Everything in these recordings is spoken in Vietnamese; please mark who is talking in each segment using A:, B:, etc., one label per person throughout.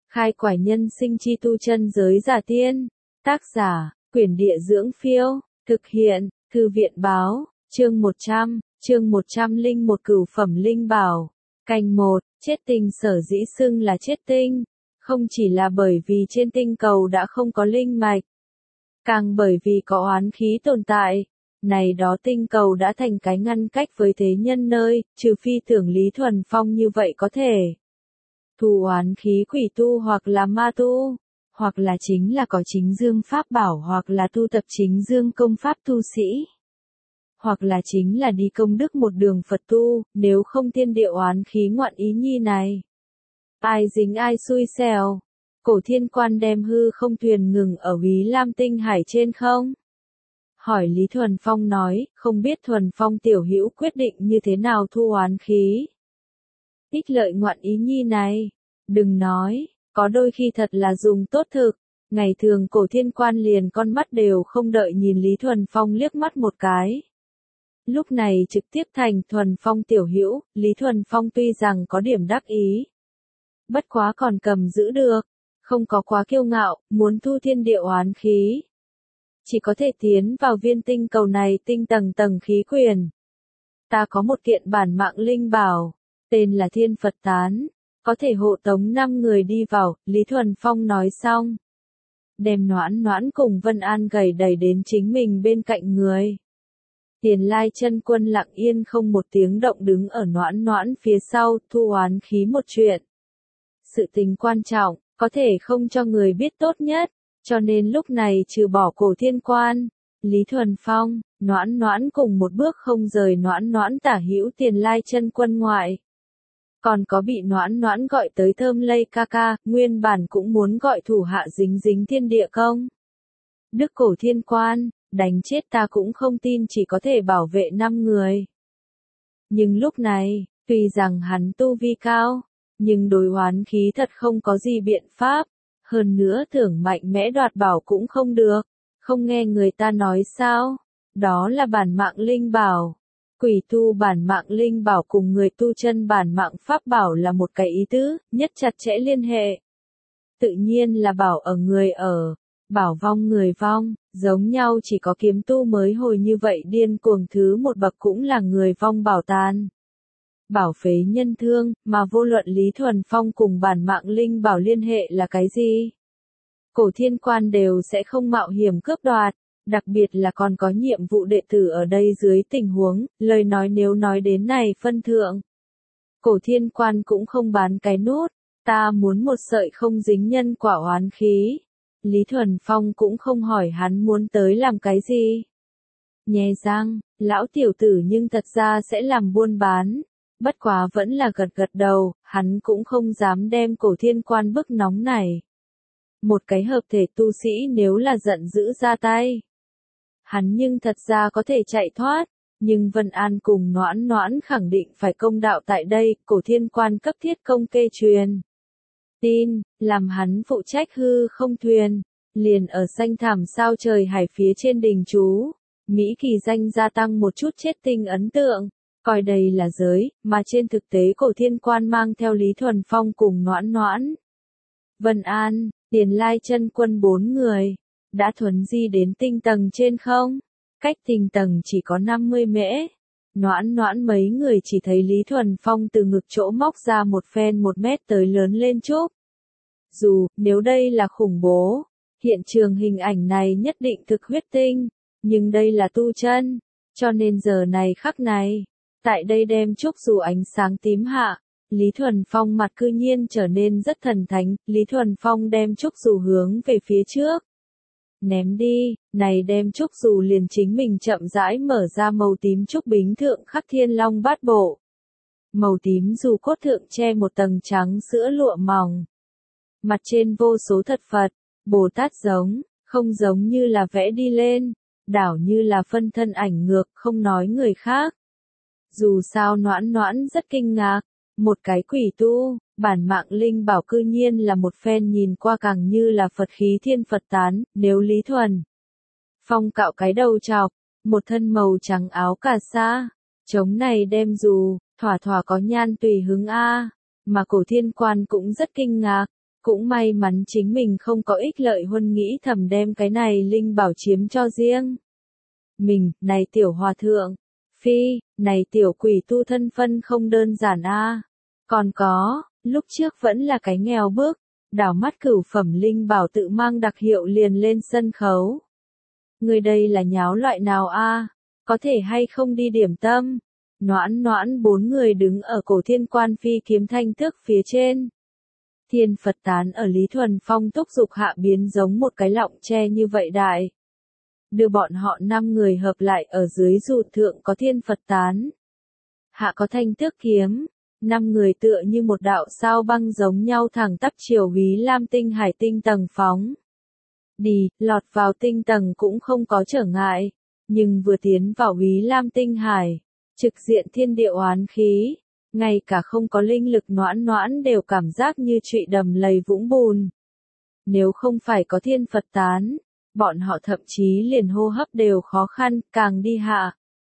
A: Khai quải nhân sinh chi tu chân giới giả tiên. Tác giả, Quyển Địa Dưỡng Phiêu. Thực hiện, Thư viện Báo. Chương 101 Cửu phẩm linh bảo. Canh 1, chết tinh sở dĩ xưng là chết tinh. Không chỉ là bởi vì trên tinh cầu đã không có linh mạch. Càng bởi vì có oán khí tồn tại. Này đó tinh cầu đã thành cái ngăn cách với thế nhân nơi, trừ phi tưởng Lý Thuần Phong như vậy có thể. Thu oán khí quỷ tu hoặc là ma tu, hoặc là chính là có chính dương pháp bảo hoặc là tu tập chính dương công pháp tu sĩ. Hoặc là chính là đi công đức một đường Phật tu, nếu không thiên địa oán khí ngoạn ý nhi này. Ai dính ai xui xẻo. Cổ Thiên Quan đem hư không thuyền ngừng ở Úy Lam Tinh Hải trên không? Hỏi Lý Thuần Phong nói, không biết Thuần Phong tiểu hữu quyết định như thế nào thu oán khí. Ích lợi ngoạn ý nhi này, đừng nói, có đôi khi thật là dùng tốt thực. Ngày thường Cổ Thiên Quan liền con mắt đều không đợi nhìn Lý Thuần Phong liếc mắt một cái. Lúc này trực tiếp thành Thuần Phong tiểu hữu, Lý Thuần Phong tuy rằng có điểm đắc ý. Bất quá còn cầm giữ được, không có quá kiêu ngạo, muốn thu thiên địa oán khí. Chỉ có thể tiến vào viên tinh cầu này tinh tầng khí quyền. Ta có một kiện bản mạng linh bảo, tên là Thiên Phật Tán, có thể hộ tống 5 người đi vào, Lý Thuần Phong nói xong. Đem Noãn cùng Vân An gầy đẩy đến chính mình bên cạnh người. Tiền Lai Chân Quân lặng yên không một tiếng động đứng ở Noãn phía sau, thu oán khí một chuyện. Sự tình quan trọng, có thể không cho người biết tốt nhất, cho nên lúc này trừ bỏ Cổ Thiên Quan, Lý Thuần Phong, Noãn cùng một bước không rời Noãn tả hữu Tiền Lai Chân Quân ngoại. Còn có bị Noãn gọi tới Thơm Lây ca ca, nguyên bản cũng muốn gọi thủ hạ dính thiên địa công. Đức Cổ Thiên Quan, đánh chết ta cũng không tin chỉ có thể bảo vệ 5 người. Nhưng lúc này, tuy rằng hắn tu vi cao, nhưng đối oán khí thật không có gì biện pháp. Hơn nữa tưởng mạnh mẽ đoạt bảo cũng không được. Không nghe người ta nói sao? Đó là bản mạng linh bảo. Quỷ tu bản mạng linh bảo cùng người tu chân bản mạng pháp bảo là một cái ý tứ, nhất chặt chẽ liên hệ. Tự nhiên là bảo ở người ở, bảo vong người vong, giống nhau chỉ có kiếm tu mới hồi như vậy điên cuồng thứ một bậc cũng là người vong bảo tàn. Bảo phế nhân thương, mà vô luận Lý Thuần Phong cùng bản mạng linh bảo liên hệ là cái gì? Cổ Thiên Quan đều sẽ không mạo hiểm cướp đoạt, đặc biệt là còn có nhiệm vụ đệ tử ở đây dưới tình huống, lời nói nếu nói đến này phân thượng. Cổ Thiên Quan cũng không bán cái nút, ta muốn một sợi không dính nhân quả oán khí. Lý Thuần Phong cũng không hỏi hắn muốn tới làm cái gì. Nhè răng, lão tiểu tử nhưng thật ra sẽ làm buôn bán. Bất quá vẫn là gật đầu, hắn cũng không dám đem Cổ Thiên Quan bức nóng này. Một cái hợp thể tu sĩ nếu là giận dữ ra tay. Hắn nhưng thật ra có thể chạy thoát, nhưng Vân An cùng Noãn khẳng định phải công đạo tại đây, Cổ Thiên Quan cấp thiết công kê truyền. Tin, làm hắn phụ trách hư không thuyền, liền ở xanh thảm sao trời hải phía trên đình chú. Mỹ kỳ danh gia tăng một chút chết tinh ấn tượng. Coi đây là giới, mà trên thực tế Cổ Thiên Quan mang theo Lý Thuần Phong cùng Noãn. Vân An, Tiền Lai Chân Quân 4 người, đã thuấn di đến tinh tầng trên không? Cách tinh tầng chỉ có 50 mễ. Noãn mấy người chỉ thấy Lý Thuần Phong từ ngực chỗ móc ra một phen 1 mét tới lớn lên chúp. Nếu đây là khủng bố, hiện trường hình ảnh này nhất định thực huyết tinh, nhưng đây là tu chân, cho nên giờ này khắc này. Tại đây đem trúc dù ánh sáng tím hạ, Lý Thuần Phong mặt cư nhiên trở nên rất thần thánh, Lý Thuần Phong đem trúc dù hướng về phía trước. Ném đi, này đem trúc dù liền chính mình chậm rãi mở ra màu tím trúc bính thượng khắc thiên long bát bộ. Màu tím dù cốt thượng che một tầng trắng sữa lụa mỏng. Mặt trên vô số thật Phật, Bồ Tát không giống như là vẽ đi lên, đảo như là phân thân ảnh ngược, không nói người khác. Dù sao Noãn rất kinh ngạc, một cái quỷ tu, bản mạng linh bảo cư nhiên là một phen nhìn qua càng như là Phật khí Thiên Phật Tán, nếu Lý Thuần Phong cạo cái đầu chọc, một thân màu trắng áo cà sa, chống này đem dù, thỏa có nhan tùy hứng a, mà Cổ Thiên Quan cũng rất kinh ngạc, Cũng may mắn chính mình không có ích lợi huân nghĩ thầm đem cái này linh bảo chiếm cho riêng. Mình, này tiểu hòa thượng, phi, này tiểu quỷ tu thân phân không đơn giản a. Còn có, lúc trước vẫn là cái nghèo bước, đảo mắt cửu phẩm linh bảo tự mang đặc hiệu liền lên sân khấu. Người đây là nháo loại nào a? Có thể hay không đi điểm tâm? Noãn noãn bốn người đứng ở cổ thiên quan phi kiếm thanh tước phía trên. Thiên Phật tán ở Lý Thuần Phong thúc dục hạ biến giống một cái lọng tre như vậy đại. Đưa bọn họ 5 người hợp lại ở dưới dù thượng có thiên Phật tán. Hạ có thanh tước kiếm, 5 người tựa như một đạo sao băng giống nhau thẳng tắp chiều Húy Lam tinh hải tinh tầng phóng. Đi, lọt vào tinh tầng cũng không có trở ngại, nhưng vừa tiến vào Húy Lam tinh hải, trực diện thiên địa oán khí, ngay cả không có linh lực noãn noãn đều cảm giác như trụy đầm lầy vũng bùn. Nếu không phải có thiên Phật tán, bọn họ thậm chí liền hô hấp đều khó khăn, càng đi hạ.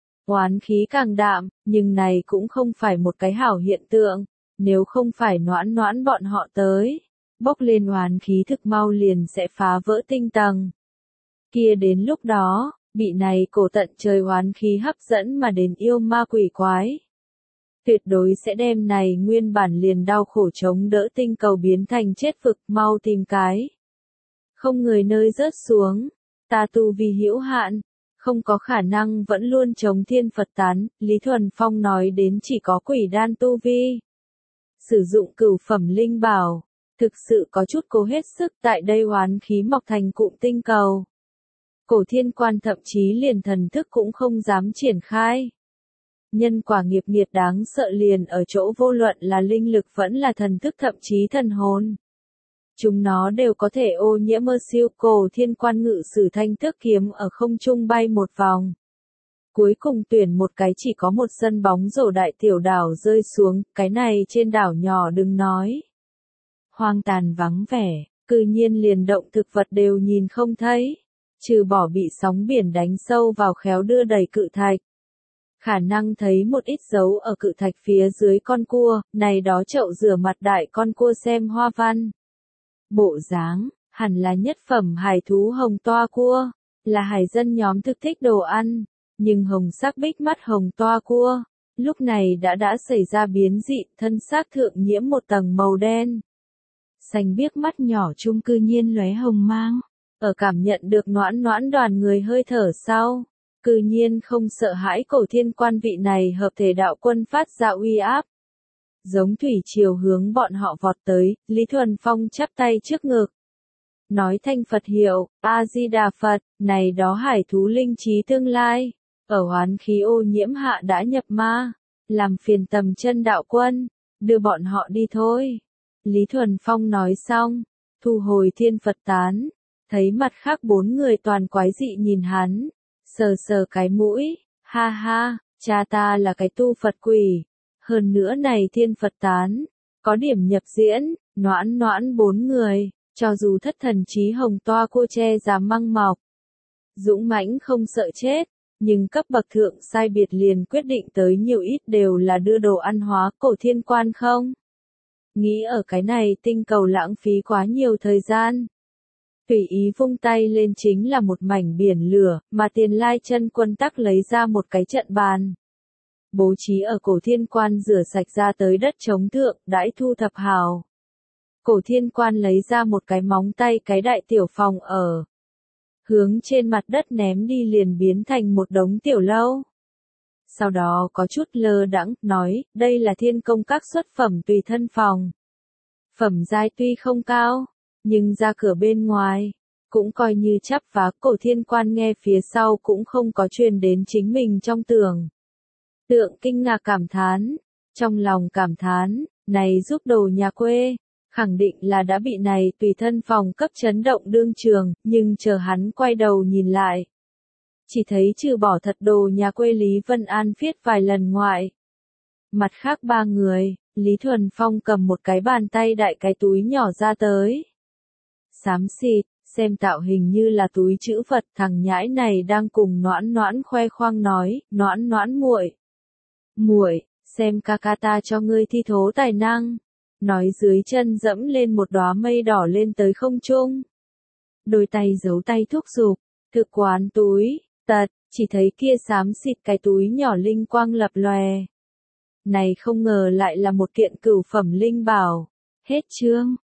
A: Oán khí càng đạm, nhưng này cũng không phải một cái hảo hiện tượng, nếu không phải noãn noãn bọn họ tới, bốc lên oán khí thực mau liền sẽ phá vỡ tinh tầng. Kia đến lúc đó, bị này cổ tận trời oán khí hấp dẫn mà đến yêu ma quỷ quái. Tuyệt đối sẽ đem này nguyên bản liền đau khổ chống đỡ tinh cầu biến thành chết vực, mau tìm cái. Không người nơi rớt xuống, ta tu vi hữu hạn, không có khả năng vẫn luôn chống thiên Phật tán, Lý Thuần Phong nói đến chỉ có quỷ đan tu vi. Sử dụng cửu phẩm linh bảo, thực sự có chút cố hết sức tại đây oán khí mọc thành cụm tinh cầu. Cổ thiên quan thậm chí liền thần thức cũng không dám triển khai. Nhân quả nghiệp nghiệt đáng sợ liền ở chỗ vô luận là linh lực vẫn là thần thức thậm chí thần hồn. Chúng nó đều có thể ô nhiễm mơ siêu. Cổ thiên quan ngự sử thanh tước kiếm ở không trung bay một vòng. Cuối cùng tuyển một cái chỉ có một sân bóng rổ đại tiểu đảo rơi xuống, cái này trên đảo nhỏ đừng nói. Hoang tàn vắng vẻ, cư nhiên liền động thực vật đều nhìn không thấy, trừ bỏ bị sóng biển đánh sâu vào khéo đưa đẩy cự thạch. Khả năng thấy một ít dấu ở cự thạch phía dưới con cua, này đó chậu rửa mặt đại con cua xem hoa văn. Bộ dáng, hẳn là nhất phẩm hải thú hồng toa cua, là hải dân nhóm thực thích đồ ăn, nhưng hồng sắc bích mắt hồng toa cua, lúc này đã xảy ra biến dị, thân xác thượng nhiễm một tầng màu đen. Xanh biếc mắt nhỏ chung cư nhiên lóe hồng mang, ở cảm nhận được noãn noãn đoàn người hơi thở sau. Cư nhiên không sợ hãi cổ thiên quan vị này hợp thể đạo quân phát ra uy áp. Giống thủy triều hướng bọn họ vọt tới, Lý Thuần Phong chắp tay trước ngực. Nói thanh Phật hiệu, A-di-đà Phật, này đó hải thú linh trí tương lai, ở oán khí ô nhiễm hạ đã nhập ma, làm phiền tầm chân đạo quân, đưa bọn họ đi thôi. Lý Thuần Phong nói xong, thu hồi thiên Phật tán, thấy mặt khác 4 người toàn quái dị nhìn hắn. Sờ sờ cái mũi, ha ha, cha ta là cái tu Phật quỷ. Hơn nữa này thiên Phật tán, có điểm nhập diễn, noãn noãn 4 người, cho dù thất thần trí hồng toa cua che dám măng mọc. Dũng mãnh không sợ chết, nhưng cấp bậc thượng sai biệt liền quyết định tới nhiều ít đều là đưa đồ ăn hóa cổ thiên quan không. Nghĩ ở cái này tinh cầu lãng phí quá nhiều thời gian. Tùy ý vung tay lên chính là một mảnh biển lửa, mà Tiền Lai chân quân tắc lấy ra một cái trận bàn. Bố trí ở cổ thiên quan rửa sạch ra tới đất chống thượng, đãi thu thập hào. Cổ thiên quan lấy ra một cái móng tay cái đại tiểu phòng ở. Hướng trên mặt đất ném đi liền biến thành một đống tiểu lâu. Sau đó có chút lơ đãng nói, đây là thiên công các xuất phẩm tùy thân phòng. Phẩm giai tuy không cao, nhưng ra cửa bên ngoài, cũng coi như chắp vá. Cổ thiên quan nghe phía sau cũng không có truyền đến chính mình trong tưởng. Tượng kinh ngạc cảm thán, trong lòng cảm thán, này giúp đồ nhà quê, khẳng định là đã bị này tùy thân phòng cấp chấn động đương trường, nhưng chờ hắn quay đầu nhìn lại. Chỉ thấy trừ bỏ thật đồ nhà quê Lý Vân An viết vài lần ngoại. Mặt khác 3 người, Lý Thuần Phong cầm một cái bàn tay đại cái túi nhỏ ra tới. Xám xịt, xem tạo hình như là túi trữ vật, thằng nhãi này đang cùng noãn noãn khoe khoang nói, noãn noãn muội, xem ca ca ta cho ngươi thi thố tài năng. nói dưới chân dẫm lên một đóa mây đỏ lên tới không trung. Đôi tay giấu tay thúc giục, thực quán túi, tật, chỉ thấy kia xám xịt cái túi nhỏ linh quang lập lòe. Này không ngờ lại là một kiện cửu phẩm linh bảo. Hết chương.